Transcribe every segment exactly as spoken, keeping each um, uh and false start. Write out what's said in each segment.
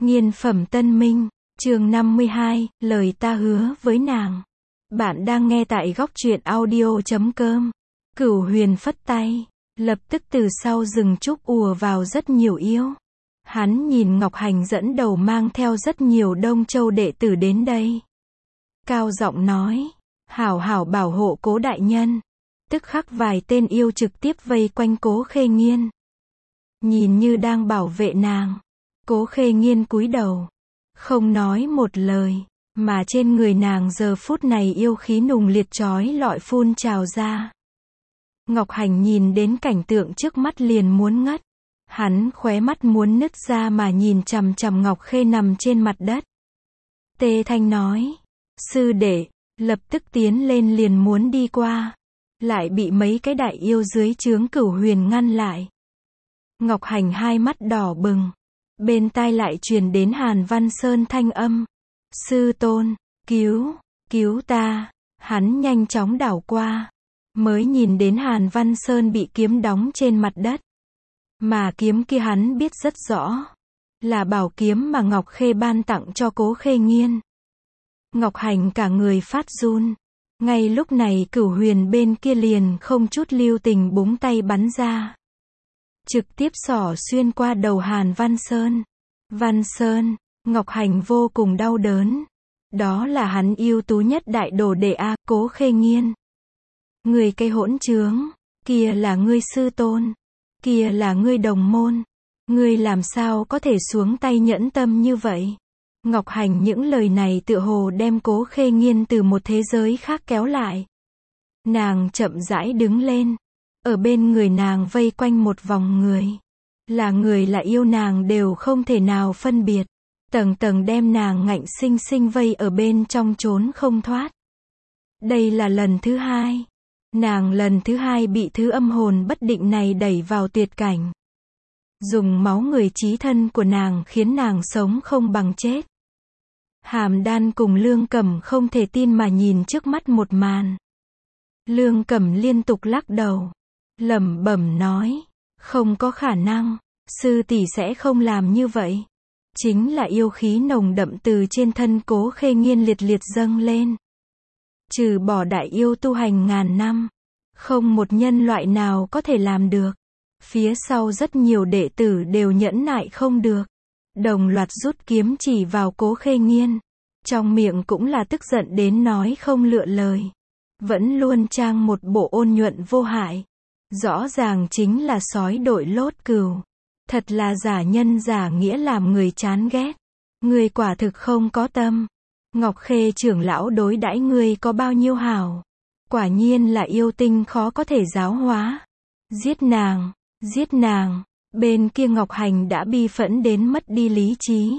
Nghiên phẩm Tân Minh, chương năm mươi hai, lời ta hứa với nàng. Bạn đang nghe tại góc truyện audio chấm com. Cửu Huyền phất tay, lập tức từ sau rừng trúc ùa vào rất nhiều yêu. Hắn nhìn Ngọc Hành dẫn đầu mang theo rất nhiều Đông Châu đệ tử đến đây. Cao giọng nói, hảo hảo bảo hộ Cố đại nhân. Tức khắc vài tên yêu trực tiếp vây quanh Cố Khê Nghiên. Nhìn như đang bảo vệ nàng. Cố Khê Nghiên cúi đầu, không nói một lời, mà trên người nàng giờ phút này yêu khí nùng liệt chói lọi phun trào ra. Ngọc Hành nhìn đến cảnh tượng trước mắt liền muốn ngất. Hắn khóe mắt muốn nứt ra mà nhìn chằm chằm Ngọc Khê nằm trên mặt đất. Tê Thanh nói, sư đệ, lập tức tiến lên liền muốn đi qua, lại bị mấy cái đại yêu dưới trướng Cửu Huyền ngăn lại. Ngọc Hành hai mắt đỏ bừng. Bên tai lại truyền đến Hàn Văn Sơn thanh âm. Sư tôn, cứu, cứu ta. Hắn nhanh chóng đảo qua. Mới nhìn đến Hàn Văn Sơn bị kiếm đóng trên mặt đất. Mà kiếm kia hắn biết rất rõ. Là bảo kiếm mà Ngọc Khê ban tặng cho Cố Khê Nghiên. Ngọc Hành cả người phát run. Ngay lúc này Cửu Huyền bên kia liền không chút lưu tình búng tay bắn ra. Trực tiếp xỏ xuyên qua đầu Hàn Văn Sơn. Văn Sơn, Ngọc Hành vô cùng đau đớn. Đó là hắn ưu tú nhất đại đồ đệ A, Cố Khê Nghiên. Người cây hỗn trướng, kia là ngươi sư tôn, kia là ngươi đồng môn. Ngươi làm sao có thể xuống tay nhẫn tâm như vậy? Ngọc Hành những lời này tựa hồ đem Cố Khê Nghiên từ một thế giới khác kéo lại. Nàng chậm rãi đứng lên. Ở bên người nàng vây quanh một vòng người. Là người là yêu nàng đều không thể nào phân biệt. Tầng tầng đem nàng ngạnh sinh sinh vây ở bên trong trốn không thoát. Đây là lần thứ hai. Nàng lần thứ hai bị thứ âm hồn bất định này đẩy vào tuyệt cảnh. Dùng máu người chí thân của nàng khiến nàng sống không bằng chết. Hàm Đan cùng Lương Cẩm không thể tin mà nhìn trước mắt một màn. Lương Cẩm liên tục lắc đầu. Lẩm bẩm nói, không có khả năng, sư tỷ sẽ không làm như vậy. Chính là yêu khí nồng đậm từ trên thân Cố Khê Nghiên liệt liệt dâng lên. Trừ bỏ đại yêu tu hành ngàn năm, không một nhân loại nào có thể làm được. Phía sau rất nhiều đệ tử đều nhẫn nại không được. Đồng loạt rút kiếm chỉ vào Cố Khê Nghiên. Trong miệng cũng là tức giận đến nói không lựa lời. Vẫn luôn trang một bộ ôn nhuận vô hại. Rõ ràng chính là sói đội lốt cừu. Thật là giả nhân giả nghĩa làm người chán ghét. Ngươi quả thực không có tâm. Ngọc Khê trưởng lão đối đãi ngươi có bao nhiêu hảo. Quả nhiên là yêu tinh khó có thể giáo hóa. Giết nàng, giết nàng. Bên kia Ngọc Hành đã bi phẫn đến mất đi lý trí.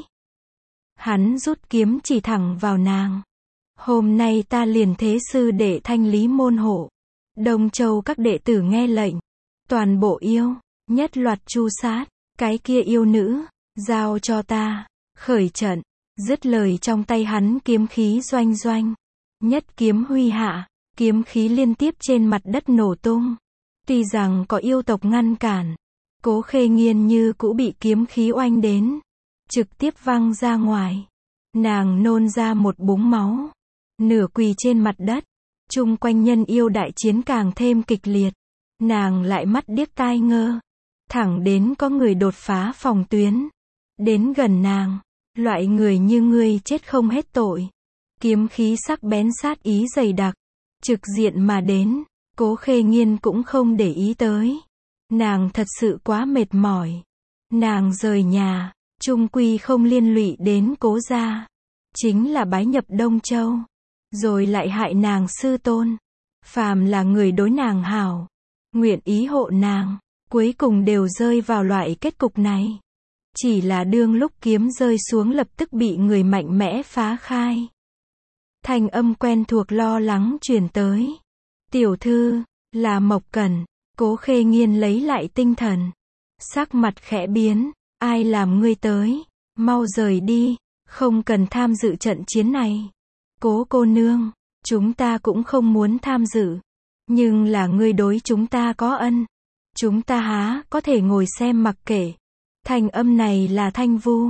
Hắn rút kiếm chỉ thẳng vào nàng. Hôm nay ta liền thế sư để thanh lý môn hộ. Đông Châu các đệ tử nghe lệnh. Toàn bộ yêu, nhất loạt tru sát. Cái kia yêu nữ, giao cho ta. Khởi trận, dứt lời trong tay hắn kiếm khí doanh doanh. Nhất kiếm huy hạ, kiếm khí liên tiếp trên mặt đất nổ tung. Tuy rằng có yêu tộc ngăn cản, Cố Khê Nghiên như cũ bị kiếm khí oanh đến. Trực tiếp văng ra ngoài. Nàng nôn ra một búng máu. Nửa quỳ trên mặt đất. Chung quanh nhân yêu đại chiến càng thêm kịch liệt. Nàng lại mắt điếc tai ngơ. Thẳng đến có người đột phá phòng tuyến. Đến gần nàng. Loại người như ngươi chết không hết tội. Kiếm khí sắc bén sát ý dày đặc. Trực diện mà đến. Cố Khê Nghiên cũng không để ý tới. Nàng thật sự quá mệt mỏi. Nàng rời nhà. Chung quy không liên lụy đến Cố gia. Chính là bái nhập Đông Châu. Rồi lại hại nàng sư tôn. Phàm là người đối nàng hảo, nguyện ý hộ nàng, cuối cùng đều rơi vào loại kết cục này. Chỉ là đương lúc kiếm rơi xuống lập tức bị người mạnh mẽ phá khai. Thanh âm quen thuộc lo lắng truyền tới. Tiểu thư, là Mộc Cẩn. Cố Khê Nghiên lấy lại tinh thần. Sắc mặt khẽ biến. Ai làm ngươi tới? Mau rời đi. Không cần tham dự trận chiến này. Cố cô nương, chúng ta cũng không muốn tham dự. Nhưng là ngươi đối chúng ta có ân. Chúng ta há có thể ngồi xem mặc kệ. Thanh âm này là Thanh Vu.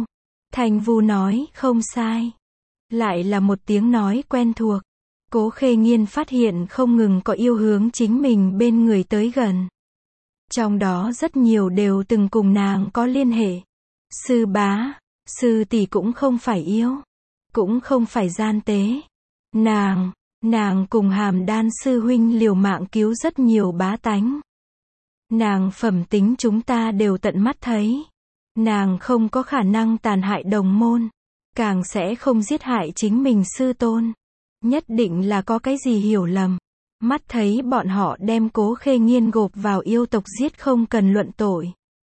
Thanh Vu nói, không sai. Lại là một tiếng nói quen thuộc. Cố Khê Nghiên phát hiện không ngừng có yêu hướng chính mình bên người tới gần. Trong đó rất nhiều đều từng cùng nàng có liên hệ. Sư bá, sư tỷ cũng không phải yêu, cũng không phải gian tế. Nàng, nàng cùng Hàm Đan sư huynh liều mạng cứu rất nhiều bá tánh. Nàng phẩm tính chúng ta đều tận mắt thấy. Nàng không có khả năng tàn hại đồng môn, càng sẽ không giết hại chính mình sư tôn. Nhất định là có cái gì hiểu lầm. Mắt thấy bọn họ đem Cố Khê Nghiên gộp vào yêu tộc giết không cần luận tội.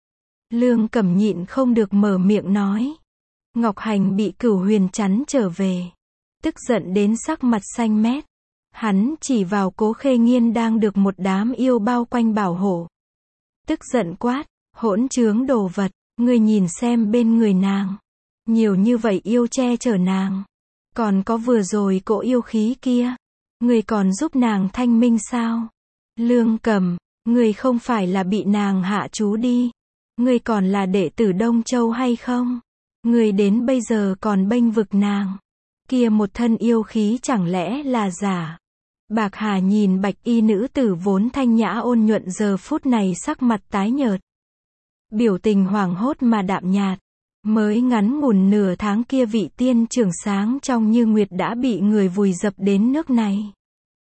Lương Cẩm nhịn không được mở miệng nói. Ngọc Hành bị Cửu Huyền chắn trở về, tức giận đến sắc mặt xanh mét. Hắn chỉ vào Cố Khê Nghiên đang được một đám yêu bao quanh bảo hộ. Tức giận quát, hỗn trướng đồ vật, ngươi nhìn xem bên người nàng. Nhiều như vậy yêu che chở nàng. Còn có vừa rồi cỗ yêu khí kia. Ngươi còn giúp nàng thanh minh sao? Lương Cẩm, ngươi không phải là bị nàng hạ chú đi. Ngươi còn là đệ tử Đông Châu hay không? Ngươi đến bây giờ còn bênh vực nàng. Kia một thân yêu khí chẳng lẽ là giả? Bạc Hà nhìn bạch y nữ tử vốn thanh nhã ôn nhuận giờ phút này sắc mặt tái nhợt. Biểu tình hoảng hốt mà đạm nhạt. Mới ngắn ngủn nửa tháng kia vị tiên trưởng sáng trong như nguyệt đã bị người vùi dập đến nước này.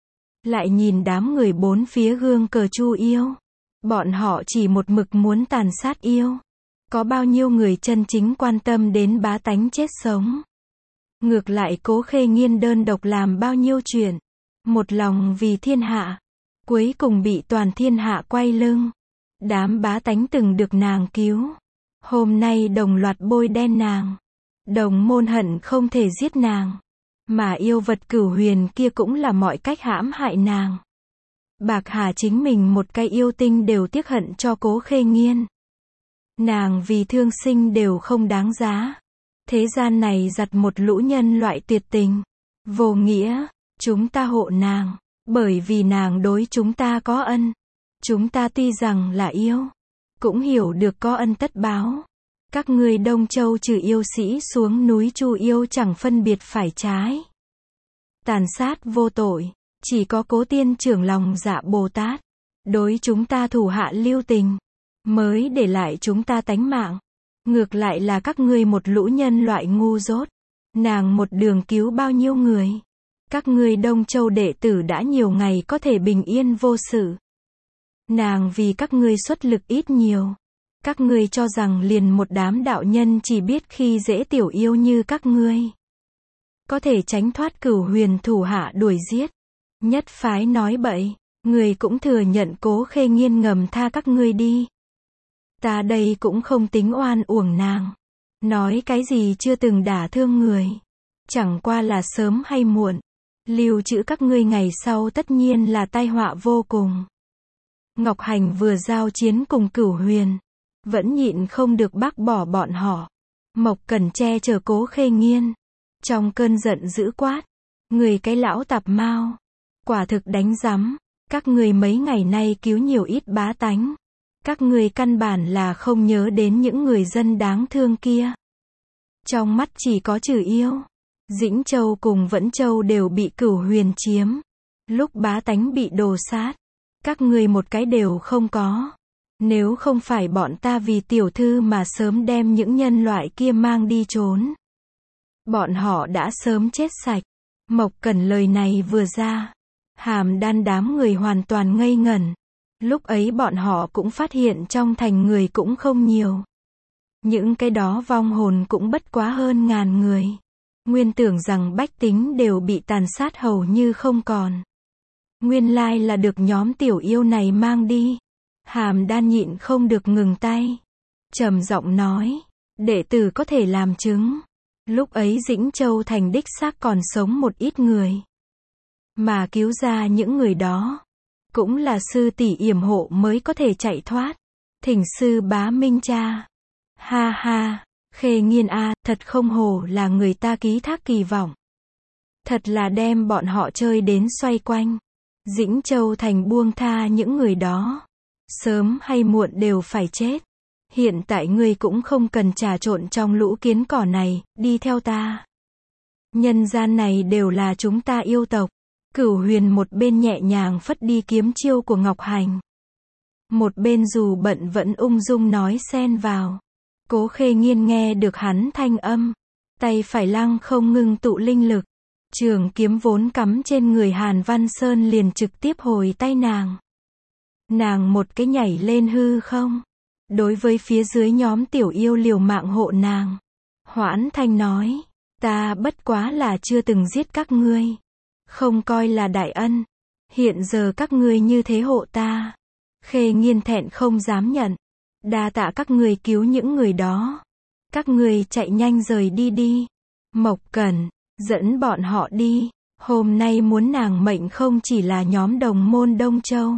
Lại nhìn đám người bốn phía gương cờ chu yêu. Bọn họ chỉ một mực muốn tàn sát yêu. Có bao nhiêu người chân chính quan tâm đến bá tánh chết sống. Ngược lại Cố Khê Nghiên đơn độc làm bao nhiêu chuyện. Một lòng vì thiên hạ. Cuối cùng bị toàn thiên hạ quay lưng. Đám bá tánh từng được nàng cứu. Hôm nay đồng loạt bôi đen nàng. Đồng môn hận không thể giết nàng. Mà yêu vật Cửu Huyền kia cũng là mọi cách hãm hại nàng. Bạc Hà chính mình một cái yêu tinh đều tiếc hận cho Cố Khê Nghiên. Nàng vì thương sinh đều không đáng giá. Thế gian này giặt một lũ nhân loại tuyệt tình, vô nghĩa. Chúng ta hộ nàng, bởi vì nàng đối chúng ta có ân. Chúng ta tuy rằng là yêu, cũng hiểu được có ân tất báo. Các ngươi Đông Châu trừ yêu sĩ xuống núi chu yêu chẳng phân biệt phải trái. Tàn sát vô tội, chỉ có Cố tiên trưởng lòng dạ Bồ Tát. Đối chúng ta thủ hạ lưu tình, mới để lại chúng ta tánh mạng. Ngược lại là các ngươi một lũ nhân loại ngu dốt. Nàng một đường cứu bao nhiêu người. Các ngươi Đông Châu đệ tử đã nhiều ngày có thể bình yên vô sự. Nàng vì các ngươi xuất lực ít nhiều. Các ngươi cho rằng liền một đám đạo nhân chỉ biết khi dễ tiểu yêu như các ngươi. Có thể tránh thoát Cửu Huyền thủ hạ đuổi giết. Nhất phái nói bậy, người cũng thừa nhận Cố Khê Nghiên ngầm tha các ngươi đi. Ta đây cũng không tính oan uổng nàng. Nói cái gì chưa từng đả thương người. Chẳng qua là sớm hay muộn. Lưu trữ các ngươi ngày sau tất nhiên là tai họa vô cùng. Ngọc Hành vừa giao chiến cùng Cửu Huyền. Vẫn nhịn không được bác bỏ bọn họ. Mộc Cẩn che chở Cố Khê Nghiên. Trong cơn giận dữ quát. Người cái lão tạp mao. Quả thực đánh rắm. Các người mấy ngày nay cứu nhiều ít bá tánh. Các người căn bản là không nhớ đến những người dân đáng thương kia. Trong mắt chỉ có trừ yêu. Dĩnh Châu cùng Vẫn Châu đều bị Cửu Huyền chiếm. Lúc bá tánh bị đồ sát. Các người một cái đều không có. Nếu không phải bọn ta vì tiểu thư mà sớm đem những nhân loại kia mang đi trốn. Bọn họ đã sớm chết sạch. Mộc Cẩn lời này vừa ra. Hàm Đan đám người hoàn toàn ngây ngẩn. Lúc ấy bọn họ cũng phát hiện trong thành người cũng không nhiều. Những cái đó vong hồn cũng bất quá hơn ngàn người. Nguyên tưởng rằng bách tính đều bị tàn sát hầu như không còn. Nguyên lai là được nhóm tiểu yêu này mang đi. Hàm Đan nhịn không được ngừng tay. Trầm giọng nói. Đệ tử có thể làm chứng. Lúc ấy Dĩnh Châu thành đích xác còn sống một ít người. Mà cứu ra những người đó. Cũng là sư tỷ yểm hộ mới có thể chạy thoát. Thỉnh sư bá minh cha. Ha ha, Khê Nghiên a, thật không hổ là người ta ký thác kỳ vọng. Thật là đem bọn họ chơi đến xoay quanh. Dĩnh Châu thành buông tha những người đó. Sớm hay muộn đều phải chết. Hiện tại ngươi cũng không cần trà trộn trong lũ kiến cỏ này, đi theo ta. Nhân gian này đều là chúng ta yêu tộc. Cửu Huyền một bên nhẹ nhàng phất đi kiếm chiêu của Ngọc Hành. Một bên dù bận vẫn ung dung nói xen vào. Cố Khê Nghiên nghe được hắn thanh âm. Tay phải lăng không ngưng tụ linh lực. Trường kiếm vốn cắm trên người Hàn Văn Sơn liền trực tiếp hồi tay nàng. Nàng một cái nhảy lên hư không. Đối với phía dưới nhóm tiểu yêu liều mạng hộ nàng. Hoãn Thanh nói. Ta bất quá là chưa từng giết các ngươi. Không coi là đại ân. Hiện giờ các ngươi như thế hộ ta. Khê Nghiên thẹn không dám nhận. Đa tạ các ngươi cứu những người đó. Các ngươi chạy nhanh rời đi đi. Mộc Cẩn, dẫn bọn họ đi. Hôm nay muốn nàng mệnh không chỉ là nhóm đồng môn Đông Châu.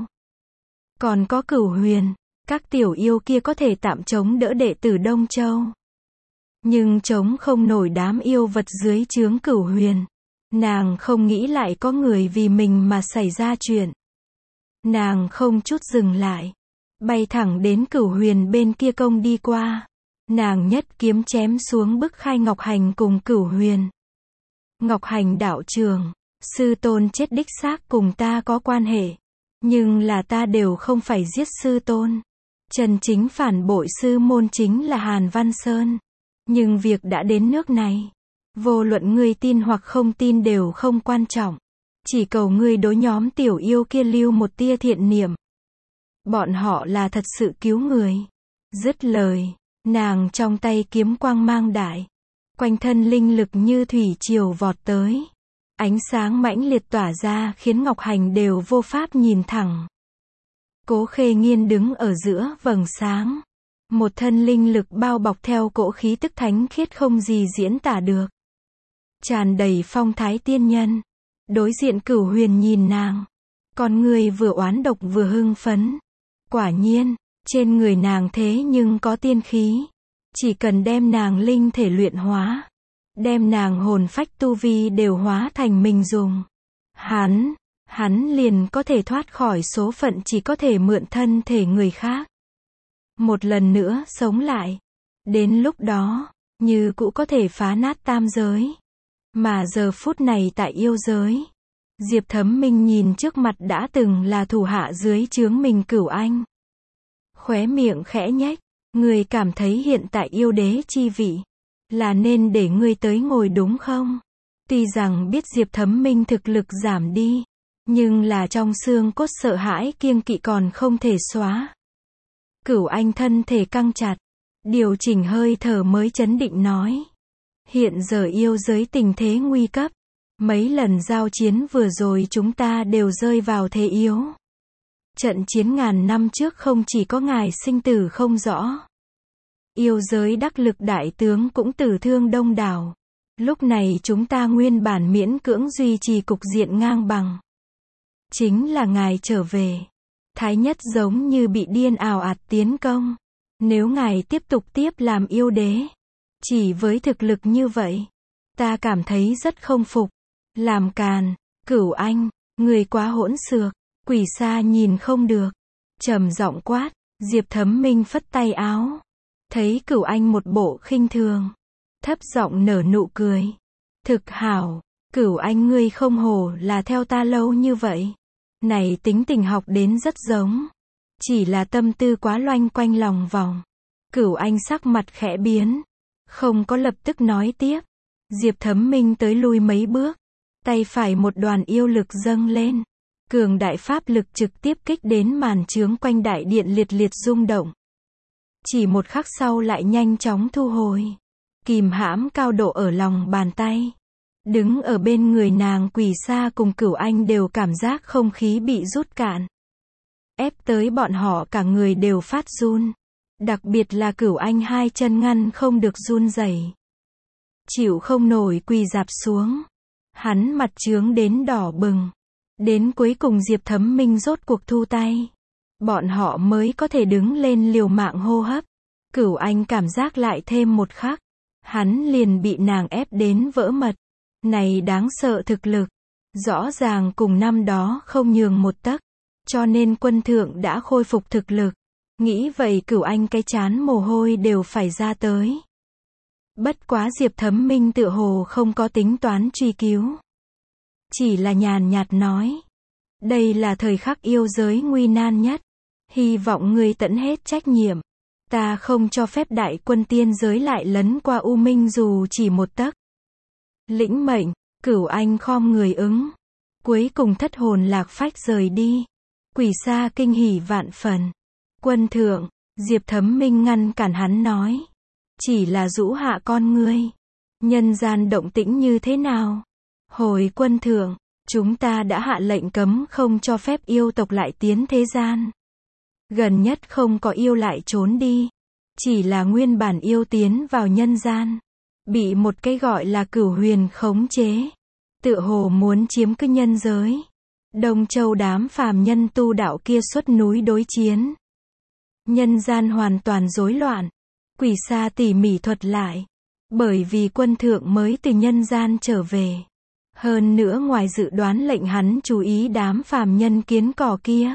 Còn có Cửu Huyền. Các tiểu yêu kia có thể tạm chống đỡ đệ tử Đông Châu. Nhưng chống không nổi đám yêu vật dưới trướng Cửu Huyền. Nàng không nghĩ lại có người vì mình mà xảy ra chuyện. Nàng không chút dừng lại. Bay thẳng đến Cửu Huyền bên kia công đi qua. Nàng nhất kiếm chém xuống bức khai Ngọc Hành cùng Cửu Huyền. Ngọc Hành đạo trường, sư tôn chết đích xác cùng ta có quan hệ. Nhưng là ta đều không phải giết sư tôn. Chân chính phản bội sư môn chính là Hàn Văn Sơn. Nhưng việc đã đến nước này. Vô luận ngươi tin hoặc không tin đều không quan trọng. Chỉ cầu ngươi đối nhóm tiểu yêu kia lưu một tia thiện niệm. Bọn họ là thật sự cứu người. Dứt lời, nàng trong tay kiếm quang mang đại. Quanh thân linh lực như thủy triều vọt tới. Ánh sáng mãnh liệt tỏa ra khiến Ngọc Hành đều vô pháp nhìn thẳng. Cố Khê Nghiên đứng ở giữa vầng sáng. Một thân linh lực bao bọc theo cỗ khí tức thánh khiết không gì diễn tả được. Tràn đầy phong thái tiên nhân. Đối diện Cửu Huyền nhìn nàng. Con người vừa oán độc vừa hưng phấn. Quả nhiên, trên người nàng thế nhưng có tiên khí. Chỉ cần đem nàng linh thể luyện hóa. Đem nàng hồn phách tu vi đều hóa thành mình dùng. Hắn, hắn liền có thể thoát khỏi số phận chỉ có thể mượn thân thể người khác. Một lần nữa sống lại. Đến lúc đó, như cũ có thể phá nát tam giới. Mà giờ phút này tại yêu giới. Diệp Thấm Minh nhìn trước mặt đã từng là thủ hạ dưới trướng mình Cửu Anh. Khóe miệng khẽ nhếch. Người cảm thấy hiện tại yêu đế chi vị. Là nên để ngươi tới ngồi đúng không? Tuy rằng biết Diệp Thấm Minh thực lực giảm đi. Nhưng là trong xương cốt sợ hãi kiêng kỵ còn không thể xóa. Cửu Anh thân thể căng chặt. Điều chỉnh hơi thở mới chấn định nói. Hiện giờ yêu giới tình thế nguy cấp. Mấy lần giao chiến vừa rồi chúng ta đều rơi vào thế yếu. Trận chiến ngàn năm trước không chỉ có ngài sinh tử không rõ. Yêu giới đắc lực đại tướng cũng tử thương đông đảo. Lúc này chúng ta nguyên bản miễn cưỡng duy trì cục diện ngang bằng. Chính là ngài trở về. Thái nhất giống như bị điên ào ạt tiến công. Nếu ngài tiếp tục tiếp làm yêu đế. Chỉ với thực lực như vậy. Ta cảm thấy rất không phục. Làm càn, Cửu Anh, người quá hỗn xược. Quỷ Sa nhìn không được. Trầm giọng quát. Diệp Thấm Minh phất tay áo. Thấy Cửu Anh một bộ khinh thường. Thấp giọng nở nụ cười. Thực hảo, Cửu Anh ngươi không hổ là theo ta lâu như vậy. Này tính tình học đến rất giống. Chỉ là tâm tư quá loanh quanh lòng vòng. Cửu Anh sắc mặt khẽ biến. Không có lập tức nói tiếp. Diệp Thấm Minh tới lui mấy bước. Tay phải một đoàn yêu lực dâng lên. Cường đại pháp lực trực tiếp kích đến màn chướng quanh đại điện liệt liệt rung động. Chỉ một khắc sau lại nhanh chóng thu hồi. Kìm hãm cao độ ở lòng bàn tay. Đứng ở bên người nàng Quỷ Sa cùng Cửu Anh đều cảm giác không khí bị rút cạn. Ép tới bọn họ cả người đều phát run. Đặc biệt là Cửu Anh hai chân ngăn không được run rẩy. Chịu không nổi quỳ rạp xuống. Hắn mặt chướng đến đỏ bừng. Đến cuối cùng Diệp Thấm Minh rốt cuộc thu tay. Bọn họ mới có thể đứng lên liều mạng hô hấp. Cửu Anh cảm giác lại thêm một khắc. Hắn liền bị nàng ép đến vỡ mật. Này đáng sợ thực lực. Rõ ràng cùng năm đó không nhường một tấc. Cho nên quân thượng đã khôi phục thực lực. Nghĩ vậy Cửu Anh cái trán mồ hôi đều phải ra tới. Bất quá Diệp Thấm Minh tựa hồ không có tính toán truy cứu. Chỉ là nhàn nhạt nói. Đây là thời khắc yêu giới nguy nan nhất. Hy vọng ngươi tận hết trách nhiệm. Ta không cho phép đại quân tiên giới lại lấn qua U Minh dù chỉ một tấc. Lĩnh mệnh, Cửu Anh khom người ứng. Cuối cùng thất hồn lạc phách rời đi. Quỷ Sa kinh hỉ vạn phần. Quân thượng, Diệp Thấm Minh ngăn cản hắn nói. Chỉ là rũ hạ con ngươi. Nhân gian động tĩnh như thế nào? Hồi quân thượng, chúng ta đã hạ lệnh cấm không cho phép yêu tộc lại tiến thế gian. Gần nhất không có yêu lại trốn đi. Chỉ là nguyên bản yêu tiến vào nhân gian. Bị một cái gọi là Cửu Huyền khống chế. Tựa hồ muốn chiếm cứ nhân giới. Đông Châu đám phàm nhân tu đạo kia xuất núi đối chiến. Nhân gian hoàn toàn rối loạn. Quỷ Sa tỉ mỉ thuật lại. Bởi vì quân thượng mới từ nhân gian trở về. Hơn nữa ngoài dự đoán lệnh hắn chú ý đám phàm nhân kiến cỏ kia.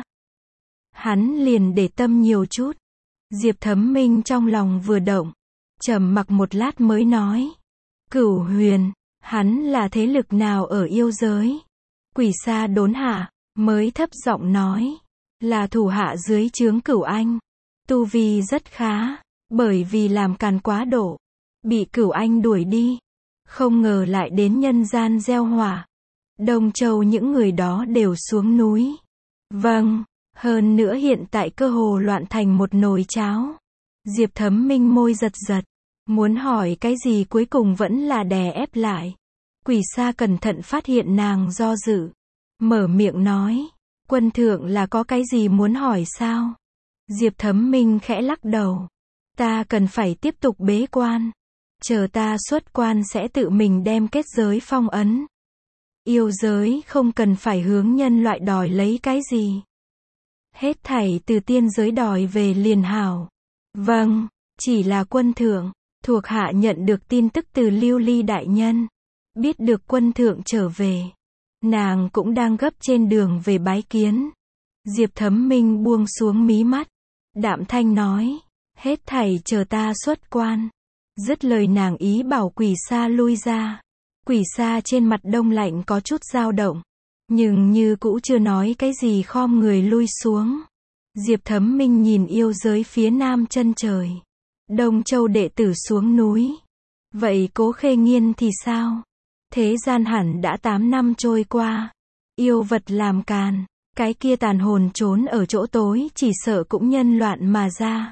Hắn liền để tâm nhiều chút. Diệp Thấm Minh trong lòng vừa động. Trầm mặc một lát mới nói. Cửu Huyền, hắn là thế lực nào ở yêu giới? Quỷ Sa đốn hạ, mới thấp giọng nói. Là thủ hạ dưới trướng Cửu Anh. Tu vi rất khá. Bởi vì làm càn quá độ. Bị Cửu Anh đuổi đi. Không ngờ lại đến nhân gian gieo hỏa. Đông Châu những người đó đều xuống núi. Vâng, hơn nữa hiện tại cơ hồ loạn thành một nồi cháo. Diệp Thấm Minh môi giật giật. Muốn hỏi cái gì cuối cùng vẫn là đè ép lại. Quỷ Sa cẩn thận phát hiện nàng do dự. Mở miệng nói. Quân thượng là có cái gì muốn hỏi sao? Diệp Thấm Minh khẽ lắc đầu. Ta cần phải tiếp tục bế quan. Chờ ta xuất quan sẽ tự mình đem kết giới phong ấn. Yêu giới không cần phải hướng nhân loại đòi lấy cái gì. Hết thảy từ tiên giới đòi về liền hảo. Vâng, chỉ là quân thượng. Thuộc hạ nhận được tin tức từ Lưu Ly đại nhân. Biết được quân thượng trở về. Nàng cũng đang gấp trên đường về bái kiến. Diệp Thấm Minh buông xuống mí mắt. Đạm thanh nói. Hết thảy chờ ta xuất quan. Dứt lời nàng ý bảo Quỷ Sa lui ra. Quỷ Sa trên mặt đông lạnh có chút dao động. Nhưng như cũ chưa nói cái gì khom người lui xuống. Diệp Thấm Minh nhìn yêu giới phía nam chân trời. Đông Châu đệ tử xuống núi. Vậy Cố Khê Nghiên thì sao? Thế gian hẳn đã tám năm trôi qua. Yêu vật làm càn. Cái kia tàn hồn trốn ở chỗ tối chỉ sợ cũng nhân loạn mà ra.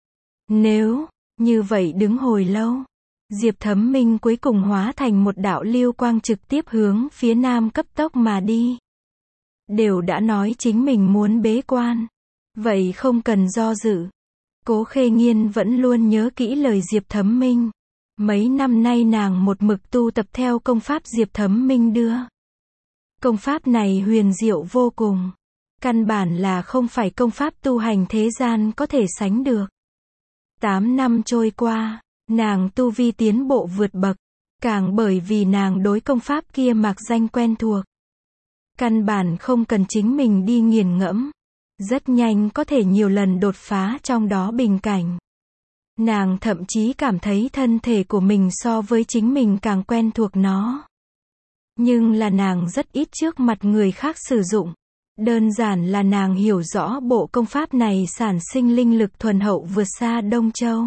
Nếu như vậy đứng hồi lâu. Diệp Thấm Minh cuối cùng hóa thành một đạo lưu quang trực tiếp hướng phía nam cấp tốc mà đi. Đều đã nói chính mình muốn bế quan. Vậy không cần do dự. Cố Khê Nghiên vẫn luôn nhớ kỹ lời Diệp Thấm Minh. Mấy năm nay nàng một mực tu tập theo công pháp Diệp Thấm Minh đưa. Công pháp này huyền diệu vô cùng. Căn bản là không phải công pháp tu hành thế gian có thể sánh được. Tám năm trôi qua, nàng tu vi tiến bộ vượt bậc. Càng bởi vì nàng đối công pháp kia mạc danh quen thuộc. Căn bản không cần chính mình đi nghiền ngẫm. Rất nhanh có thể nhiều lần đột phá trong đó bình cảnh. Nàng thậm chí cảm thấy thân thể của mình so với chính mình càng quen thuộc nó. Nhưng là nàng rất ít trước mặt người khác sử dụng. Đơn giản là nàng hiểu rõ bộ công pháp này sản sinh linh lực thuần hậu vượt xa Đông Châu.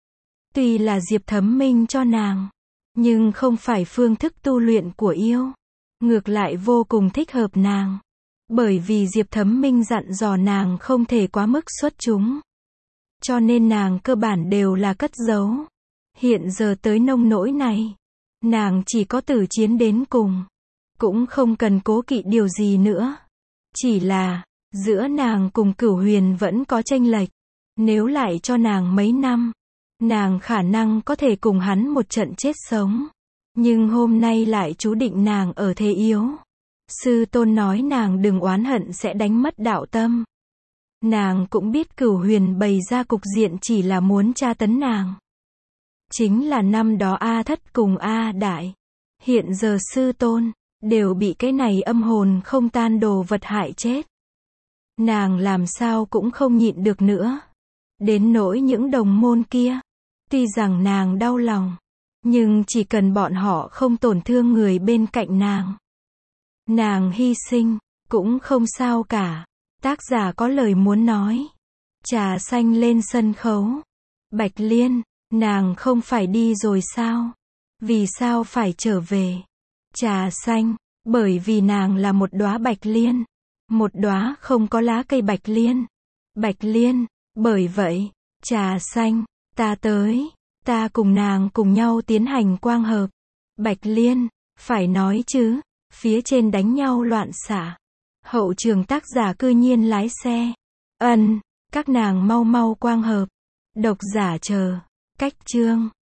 Tuy là Diệp Thấm Minh cho nàng, nhưng không phải phương thức tu luyện của yêu. Ngược lại vô cùng thích hợp nàng. Bởi vì Diệp Thấm Minh dặn dò nàng không thể quá mức xuất chúng. Cho nên nàng cơ bản đều là cất giấu. Hiện giờ tới nông nỗi này, nàng chỉ có tử chiến đến cùng. Cũng không cần cố kỵ điều gì nữa. Chỉ là, giữa nàng cùng Cửu Huyền vẫn có chênh lệch. Nếu lại cho nàng mấy năm, nàng khả năng có thể cùng hắn một trận chết sống. Nhưng hôm nay lại chú định nàng ở thế yếu. Sư tôn nói nàng đừng oán hận sẽ đánh mất đạo tâm. Nàng cũng biết Cửu Huyền bày ra cục diện chỉ là muốn tra tấn nàng. Chính là năm đó A Thất cùng A Đại. Hiện giờ sư tôn, đều bị cái này âm hồn không tan đồ vật hại chết. Nàng làm sao cũng không nhịn được nữa. Đến nỗi những đồng môn kia, tuy rằng nàng đau lòng, nhưng chỉ cần bọn họ không tổn thương người bên cạnh nàng, nàng hy sinh, cũng không sao cả. Tác giả có lời muốn nói. Trà xanh lên sân khấu. Bạch Liên, nàng không phải đi rồi sao? Vì sao phải trở về? Trà xanh, bởi vì nàng là một đóa bạch liên, một đóa không có lá cây bạch liên. Bạch Liên, bởi vậy, Trà xanh, ta tới, ta cùng nàng cùng nhau tiến hành quang hợp. Bạch Liên, phải nói chứ, phía trên đánh nhau loạn xạ. Hậu trường tác giả cư nhiên lái xe. Ân, các nàng mau mau quang hợp. Độc giả chờ. Cách chương.